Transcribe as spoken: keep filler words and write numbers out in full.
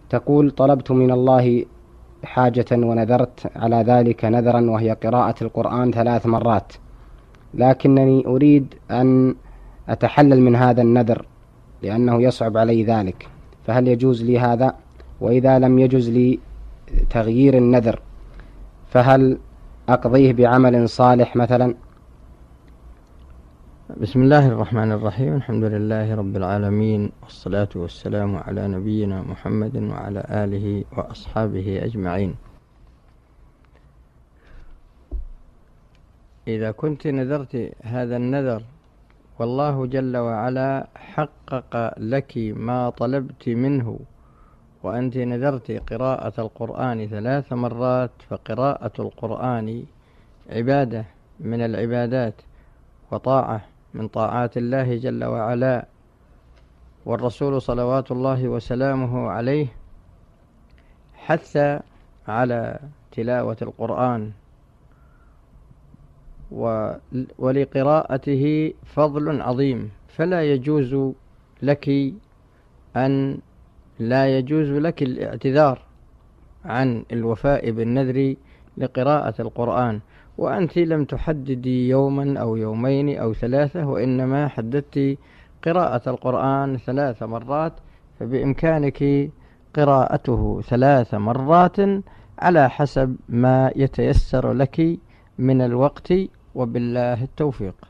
تقول: طلبت من الله حاجة ونذرت على ذلك نذرا، وهي قراءة القرآن ثلاث مرات، لكنني أريد أن أتحلل من هذا النذر لأنه يصعب علي ذلك، فهل يجوز لي هذا؟ وإذا لم يجوز لي تغيير النذر فهل أقضيه بعمل صالح مثلا؟ بسم الله الرحمن الرحيم. الحمد لله رب العالمين، والصلاة والسلام على نبينا محمد وعلى آله وأصحابه أجمعين. إذا كنت نذرت هذا النذر والله جل وعلا حقق لك ما طلبت منه، وأنت نذرت قراءة القرآن ثلاث مرات، فقراءة القرآن عبادة من العبادات وطاعة من طاعات الله جل وعلا، والرسول صلوات الله وسلامه عليه حث على تلاوة القرآن، ولقراءته فضل عظيم، فلا يجوز لك أن لا يجوز لك الاعتذار عن الوفاء بالنذر لقراءة القرآن. وأنت لم تحددي يوما أو يومين أو ثلاثة، وإنما حددت قراءة القرآن ثلاث مرات، فبإمكانك قراءته ثلاث مرات على حسب ما يتيسر لك من الوقت، وبالله التوفيق.